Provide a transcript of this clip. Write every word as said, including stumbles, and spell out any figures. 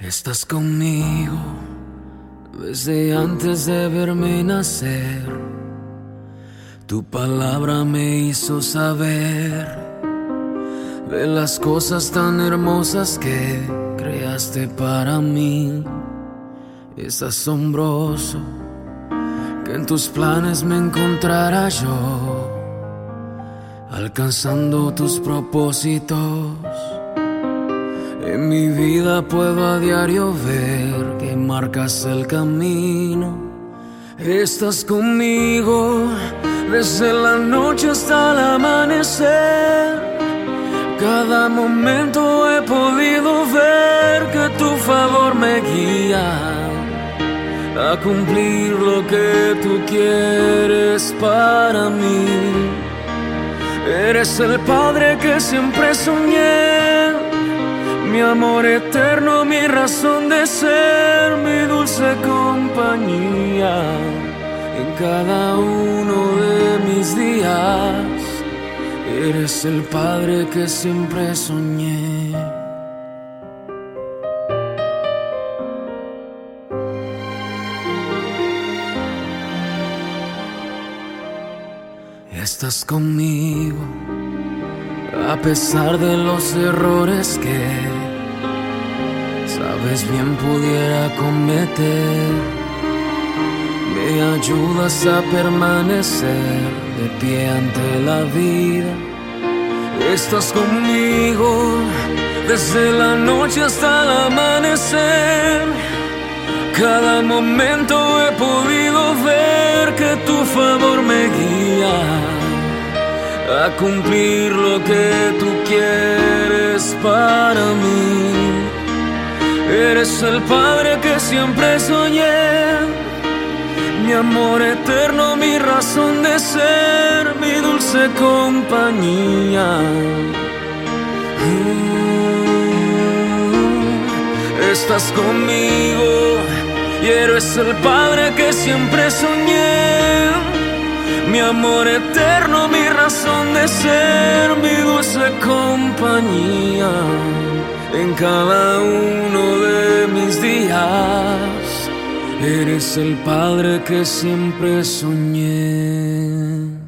Estás conmigo desde antes de verme nacer. Tu palabra me hizo saber de las cosas tan hermosas que creaste para mí. Es asombroso que en tus planes me encontrara yo, alcanzando tus propósitos. En mi vida puedo a diario ver que marcas el camino. Estás conmigo desde la noche hasta el amanecer. Cada momento he podido ver que tu favor me guía a cumplir lo que tú quieres para mí. Eres el Padre que siempre soñé, mi amor eterno, mi razón de ser, mi dulce compañía en cada uno de mis días. Eres el Padre que siempre soñé. Estás conmigo a pesar de los errores que sabes bien pudiera cometer. Me ayudas a permanecer de pie ante la vida. Estás conmigo desde la noche hasta el amanecer. Cada momento he podido ver que tu favor me guía a cumplir lo que tú quieres para mí. Eres el Padre que siempre soñé, mi amor eterno, mi razón de ser, mi dulce compañía. Mm, estás conmigo y eres el Padre que siempre soñé, mi amor eterno, mi razón de ser, mi dulce compañía en cada uno de mis días. Eres el Padre que siempre soñé.